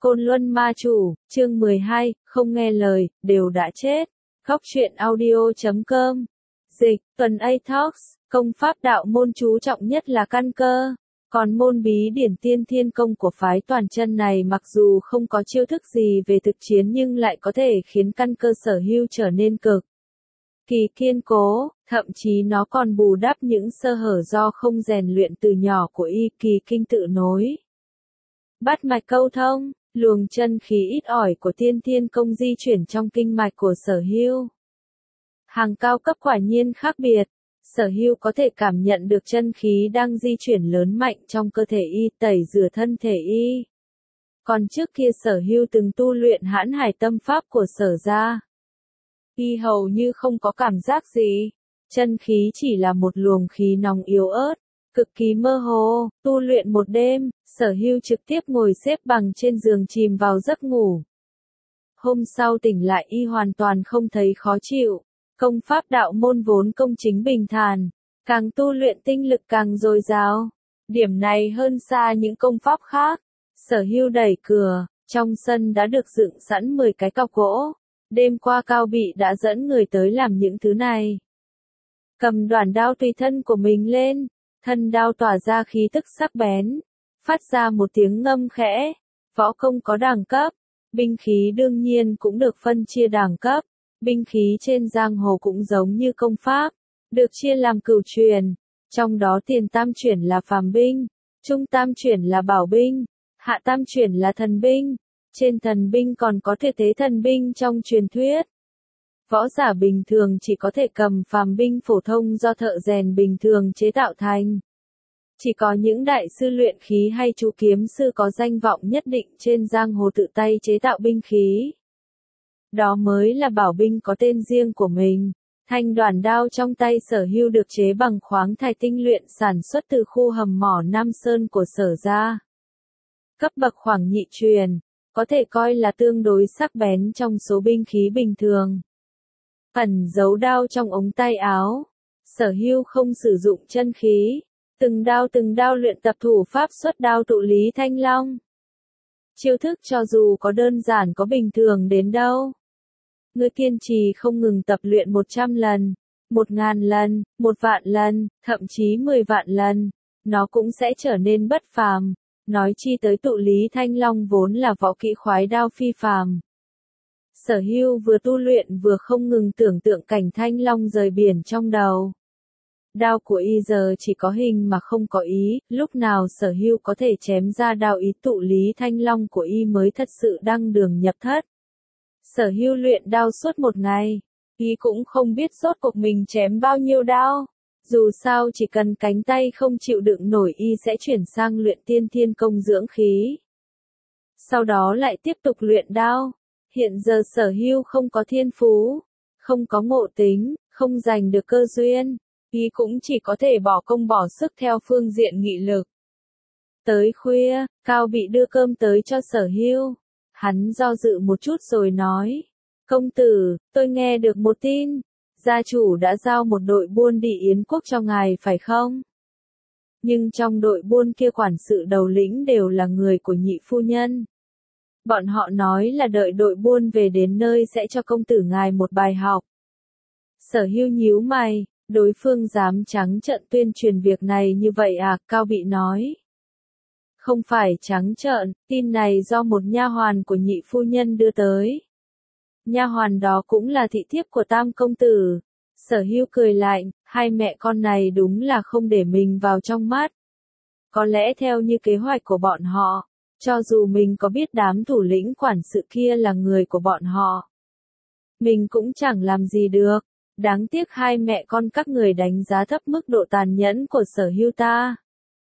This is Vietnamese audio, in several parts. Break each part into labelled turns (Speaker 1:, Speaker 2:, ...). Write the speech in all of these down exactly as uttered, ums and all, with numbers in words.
Speaker 1: Côn Luân Ma Chủ, chương mười hai, không nghe lời, đều đã chết. Góc truyện audio chấm com. Dịch, Tuần A Talks, công pháp đạo môn chú trọng nhất là căn cơ. Còn môn bí điển tiên thiên công của phái toàn chân này mặc dù không có chiêu thức gì về thực chiến nhưng lại có thể khiến căn cơ sở hữu trở nên cực kỳ kiên cố, thậm chí nó còn bù đắp những sơ hở do không rèn luyện từ nhỏ của y. Kỳ kinh tự nối bắt mạch câu thông, luồng chân khí ít ỏi của tiên thiên công di chuyển trong kinh mạch của sở hữu. Hàng cao cấp quả nhiên khác biệt, sở hữu có thể cảm nhận được chân khí đang di chuyển lớn mạnh trong cơ thể y, tẩy rửa thân thể y. Còn trước kia sở hữu từng tu luyện hãn hải tâm pháp của sở gia, y hầu như không có cảm giác gì, chân khí chỉ là một luồng khí nóng yếu ớt, cực kỳ mơ hồ. Tu luyện một đêm, sở hữu trực tiếp ngồi xếp bằng trên giường chìm vào giấc ngủ. Hôm sau tỉnh lại y hoàn toàn không thấy khó chịu, công pháp đạo môn vốn công chính bình thản, càng tu luyện tinh lực càng dồi dào. Điểm này hơn xa những công pháp khác. Sở hữu đẩy cửa, trong sân đã được dựng sẵn mười cái cọc gỗ. Đêm qua Cao Bị đã dẫn người tới làm những thứ này. Cầm đoản đao tùy thân của mình lên, thân đao tỏa ra khí tức sắc bén, phát ra một tiếng ngâm khẽ. Võ công có đẳng cấp, binh khí đương nhiên cũng được phân chia đẳng cấp. Binh khí trên giang hồ cũng giống như công pháp, được chia làm cửu truyền, trong đó tiền tam chuyển là phàm binh, trung tam chuyển là bảo binh, hạ tam chuyển là thần binh. Trên thần binh còn có thể thế thần binh trong truyền thuyết. Võ giả bình thường chỉ có thể cầm phàm binh phổ thông do thợ rèn bình thường chế tạo thành. Chỉ có những đại sư luyện khí hay chú kiếm sư có danh vọng nhất định trên giang hồ tự tay chế tạo binh khí. Đó mới là bảo binh có tên riêng của mình. Thanh đoản đao trong tay sở hữu được chế bằng khoáng thạch tinh luyện sản xuất từ khu hầm mỏ Nam Sơn của sở gia. Cấp bậc khoảng nhị truyền, có thể coi là tương đối sắc bén trong số binh khí bình thường. Ẩn giấu đao trong ống tay áo, sở hữu không sử dụng chân khí, từng đao từng đao luyện tập thủ pháp xuất đao tụ lý thanh long. Chiêu thức cho dù có đơn giản có bình thường đến đâu, người kiên trì không ngừng tập luyện một trăm lần, một ngàn lần, một vạn lần, thậm chí mười vạn lần, nó cũng sẽ trở nên bất phàm. Nói chi tới tụ lý thanh long vốn là võ kỹ khoái đao phi phàm. Sở hữu vừa tu luyện vừa không ngừng tưởng tượng cảnh thanh long rời biển trong đầu. Đao của y giờ chỉ có hình mà không có ý, lúc nào sở hữu có thể chém ra đao ý tụ lý thanh long của y mới thật sự đăng đường nhập thất. Sở hữu luyện đao suốt một ngày, y cũng không biết rốt cuộc mình chém bao nhiêu đao. Dù sao chỉ cần cánh tay không chịu đựng nổi y sẽ chuyển sang luyện tiên thiên công dưỡng khí. Sau đó lại tiếp tục luyện đao. Hiện giờ sở hữu không có thiên phú, không có ngộ tính, không giành được cơ duyên, y cũng chỉ có thể bỏ công bỏ sức theo phương diện nghị lực. Tới khuya, Cao Bị đưa cơm tới cho sở hữu. Hắn do dự một chút rồi nói, công tử, tôi nghe được một tin. Gia chủ đã giao một đội buôn đi Yến quốc cho ngài phải không? Nhưng trong đội buôn kia quản sự đầu lĩnh đều là người của nhị phu nhân. Bọn họ nói là đợi đội buôn về đến nơi sẽ cho công tử ngài một bài học. Sở hữu nhíu mày, đối phương dám trắng trợn tuyên truyền việc này như vậy à? Cao Bị nói. Không phải trắng trợn, tin này do một nha hoàn của nhị phu nhân đưa tới. Nha hoàn đó cũng là thị thiếp của tam công tử. Sở hữu cười lạnh, hai mẹ con này đúng là không để mình vào trong mắt. Có lẽ theo như kế hoạch của bọn họ, cho dù mình có biết đám thủ lĩnh quản sự kia là người của bọn họ, mình cũng chẳng làm gì được. Đáng tiếc hai mẹ con các người đánh giá thấp mức độ tàn nhẫn của sở hữu ta.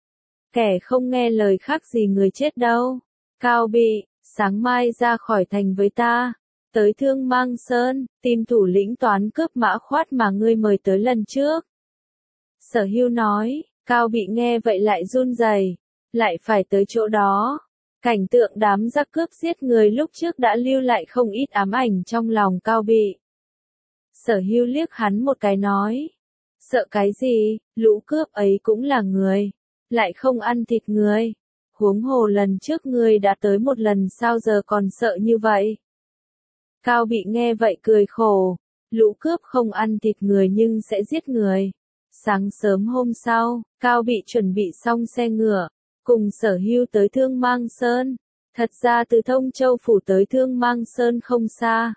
Speaker 1: Kẻ không nghe lời khác gì người chết đâu. Cao Bị, sáng mai ra khỏi thành với ta. Tới Thương Mang Sơn, tìm thủ lĩnh toán cướp Mã Khoát mà ngươi mời tới lần trước. Sở hữu nói, Cao Bị nghe vậy lại run rẩy, lại phải tới chỗ đó. Cảnh tượng đám giặc cướp giết người lúc trước đã lưu lại không ít ám ảnh trong lòng Cao Bị. Sở hữu liếc hắn một cái nói, sợ cái gì, lũ cướp ấy cũng là người, lại không ăn thịt người. Huống hồ lần trước ngươi đã tới một lần sao giờ còn sợ như vậy? Cao Bị nghe vậy cười khổ, lũ cướp không ăn thịt người nhưng sẽ giết người. Sáng sớm hôm sau, Cao Bị chuẩn bị xong xe ngựa, cùng Sở Hưu tới Thương Mang Sơn. Thật ra từ Thông Châu Phủ tới Thương Mang Sơn không xa.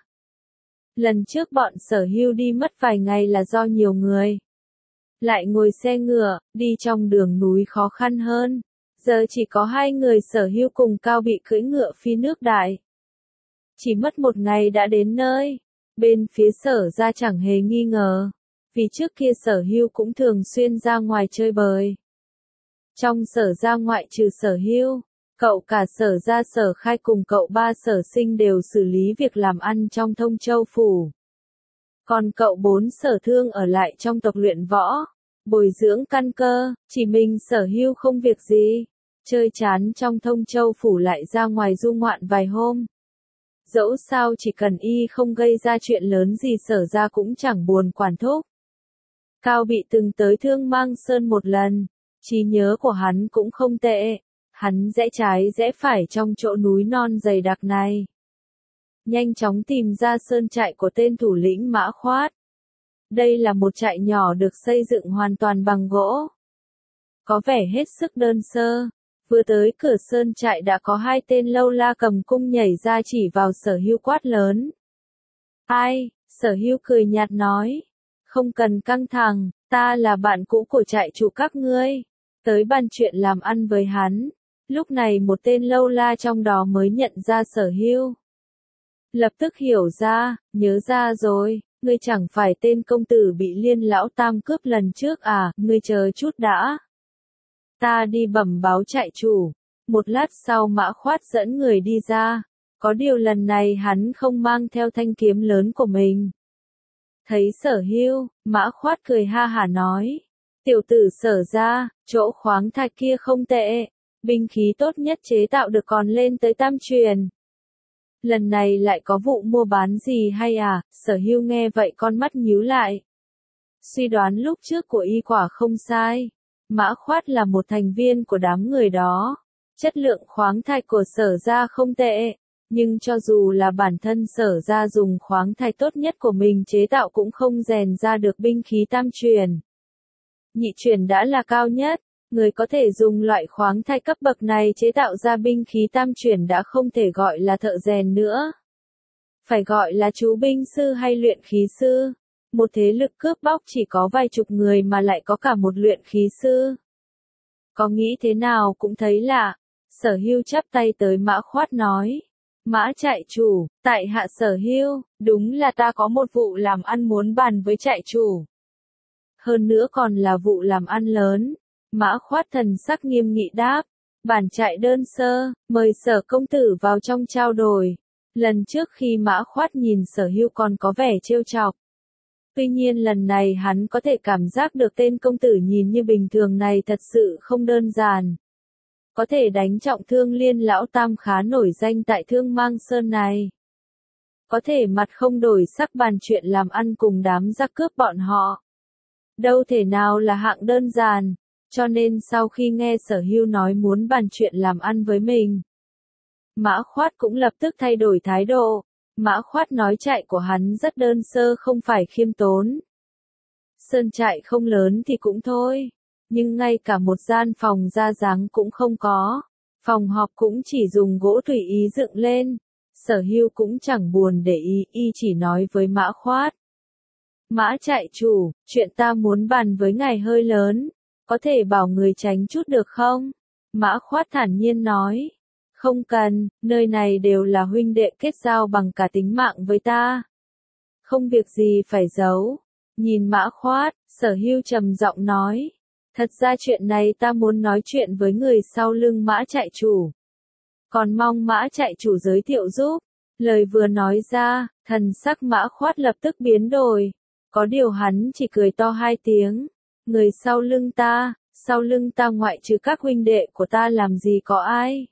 Speaker 1: Lần trước bọn Sở Hưu đi mất vài ngày là do nhiều người lại ngồi xe ngựa, đi trong đường núi khó khăn hơn. Giờ chỉ có hai người Sở Hưu cùng Cao Bị cưỡi ngựa phi nước đại. Chỉ mất một ngày đã đến nơi. Bên phía Sở ra chẳng hề nghi ngờ, vì trước kia Sở Hưu cũng thường xuyên ra ngoài chơi bời. Trong Sở ra ngoại trừ Sở Hưu, cậu cả Sở ra Sở Khai cùng cậu ba Sở Sinh đều xử lý việc làm ăn trong Thông Châu Phủ. Còn cậu bốn Sở Thương ở lại trong tộc luyện võ, bồi dưỡng căn cơ, chỉ mình Sở Hưu không việc gì, chơi chán trong Thông Châu Phủ lại ra ngoài du ngoạn vài hôm. Dẫu sao chỉ cần y không gây ra chuyện lớn gì Sở ra cũng chẳng buồn quản thúc. Cao Bị từng tới Thương Mang Sơn một lần, trí nhớ của hắn cũng không tệ. Hắn rẽ trái rẽ phải trong chỗ núi non dày đặc này, nhanh chóng tìm ra sơn trại của tên thủ lĩnh Mã Khoát. Đây là một trại nhỏ được xây dựng hoàn toàn bằng gỗ, có vẻ hết sức đơn sơ. Vừa tới cửa sơn trại đã có hai tên lâu la cầm cung nhảy ra chỉ vào Sở Hưu quát lớn. Ai? Sở Hưu cười nhạt nói. Không cần căng thẳng, ta là bạn cũ của trại chủ các ngươi. Tới bàn chuyện làm ăn với hắn. Lúc này một tên lâu la trong đó mới nhận ra Sở Hưu. Lập tức hiểu ra, nhớ ra rồi, ngươi chẳng phải tên công tử bị Liên lão tam cướp lần trước à, ngươi chờ chút đã. Ta đi bẩm báo trại chủ. Một lát sau Mã Khoát dẫn người đi ra, có điều lần này hắn không mang theo thanh kiếm lớn của mình. Thấy Sở Hưu, Mã Khoát cười ha hả nói, tiểu tử Sở ra, chỗ khoáng thạch kia không tệ, binh khí tốt nhất chế tạo được còn lên tới tam truyền. Lần này lại có vụ mua bán gì hay à? Sở Hưu nghe vậy con mắt nhíu lại. Suy đoán lúc trước của y quả không sai. Mã Khoát là một thành viên của đám người đó. Chất lượng khoáng thạch của Sở ra không tệ, nhưng cho dù là bản thân Sở ra dùng khoáng thạch tốt nhất của mình chế tạo cũng không rèn ra được binh khí tam truyền. Nhị truyền đã là cao nhất, người có thể dùng loại khoáng thạch cấp bậc này chế tạo ra binh khí tam truyền đã không thể gọi là thợ rèn nữa. Phải gọi là chú binh sư hay luyện khí sư. Một thế lực cướp bóc chỉ có vài chục người mà lại có cả một luyện khí sư. Có nghĩ thế nào cũng thấy lạ. Sở Hưu chắp tay tới Mã Khoát nói. Mã trại chủ, tại hạ Sở Hưu, đúng là ta có một vụ làm ăn muốn bàn với trại chủ. Hơn nữa còn là vụ làm ăn lớn. Mã Khoát thần sắc nghiêm nghị đáp. Bản trại đơn sơ, mời Sở công tử vào trong trao đổi. Lần trước khi Mã Khoát nhìn Sở Hưu còn có vẻ trêu chọc. Tuy nhiên lần này hắn có thể cảm giác được tên công tử nhìn như bình thường này thật sự không đơn giản. Có thể đánh trọng thương Liên lão tam khá nổi danh tại Thương Mang Sơn này. Có thể mặt không đổi sắc bàn chuyện làm ăn cùng đám giặc cướp bọn họ. Đâu thể nào là hạng đơn giản, cho nên sau khi nghe Sở Hưu nói muốn bàn chuyện làm ăn với mình, Mã Khoát cũng lập tức thay đổi thái độ. Mã Khoát nói trại của hắn rất đơn sơ không phải khiêm tốn. Sơn trại không lớn thì cũng thôi, nhưng ngay cả một gian phòng ra dáng cũng không có. Phòng họp cũng chỉ dùng gỗ tùy ý dựng lên. Sở Hưu cũng chẳng buồn để ý, y chỉ nói với Mã Khoát. Mã trại chủ, chuyện ta muốn bàn với ngài hơi lớn, có thể bảo người tránh chút được không? Mã Khoát thản nhiên nói. Không cần, nơi này đều là huynh đệ kết giao bằng cả tính mạng với ta. Không việc gì phải giấu. Nhìn Mã Khoát, Sở Hưu trầm giọng nói. Thật ra chuyện này ta muốn nói chuyện với người sau lưng Mã trại chủ. Còn mong Mã trại chủ giới thiệu giúp. Lời vừa nói ra, thần sắc Mã Khoát lập tức biến đổi. Có điều hắn chỉ cười to hai tiếng. Người sau lưng ta, sau lưng ta ngoại trừ các huynh đệ của ta làm gì có ai.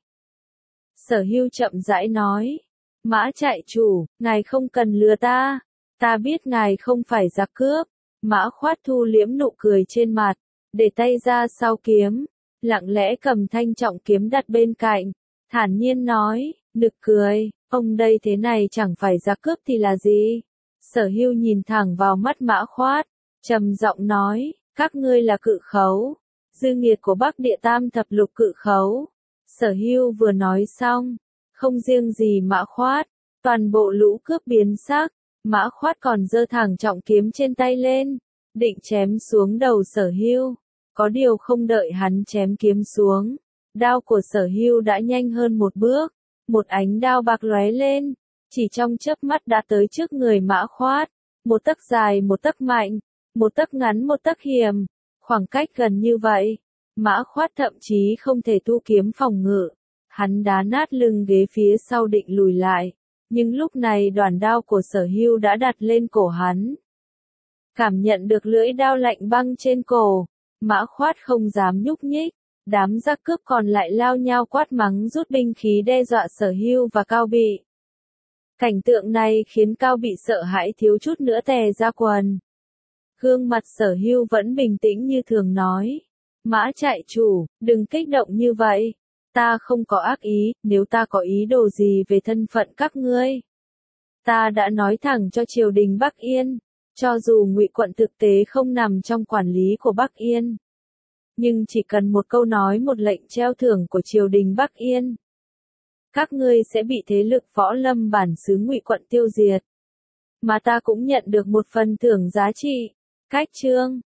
Speaker 1: Sở Hưu chậm rãi nói. Mã trại chủ, ngài không cần lừa ta. Ta biết ngài không phải giặc cướp. Mã Khoát thu liễm nụ cười trên mặt, để tay ra sau kiếm. lặng lẽ cầm thanh trọng kiếm đặt bên cạnh, thản nhiên nói, nực cười, ông đây thế này chẳng phải ra cướp thì là gì? Sở Hưu nhìn thẳng vào mắt Mã Khoát, trầm giọng nói, các ngươi là cự khấu, dư nghiệt của Bắc Địa Tam thập lục cự khấu. Sở Hưu vừa nói xong, không riêng gì Mã Khoát, toàn bộ lũ cướp biến sắc, Mã Khoát còn giơ thẳng trọng kiếm trên tay lên, định chém xuống đầu Sở Hưu. Có điều không đợi hắn chém kiếm xuống, đao của Sở Hưu đã nhanh hơn một bước, một ánh đao bạc lóe lên, chỉ trong chớp mắt đã tới trước người Mã Khoát, một tấc dài một tấc mạnh, một tấc ngắn một tấc hiểm, khoảng cách gần như vậy, Mã Khoát thậm chí không thể thu kiếm phòng ngự, hắn đá nát lưng ghế phía sau định lùi lại, nhưng lúc này đoàn đao của Sở Hưu đã đặt lên cổ hắn. Cảm nhận được lưỡi đao lạnh băng trên cổ, Mã Khoát không dám nhúc nhích, đám giặc cướp còn lại lao nhau quát mắng rút binh khí đe dọa Sở Hưu và Cao Bị. Cảnh tượng này khiến Cao Bị sợ hãi thiếu chút nữa tè ra quần. Gương mặt Sở Hưu vẫn bình tĩnh như thường nói, Mã trại chủ, đừng kích động như vậy, ta không có ác ý, nếu ta có ý đồ gì về thân phận các ngươi, ta đã nói thẳng cho triều đình Bắc Yên. Cho dù Ngụy quận thực tế không nằm trong quản lý của Bắc Yên, nhưng chỉ cần một câu nói một lệnh treo thưởng của triều đình Bắc Yên, các ngươi sẽ bị thế lực võ lâm bản xứ Ngụy quận tiêu diệt. Mà ta cũng nhận được một phần thưởng giá trị. Cách chương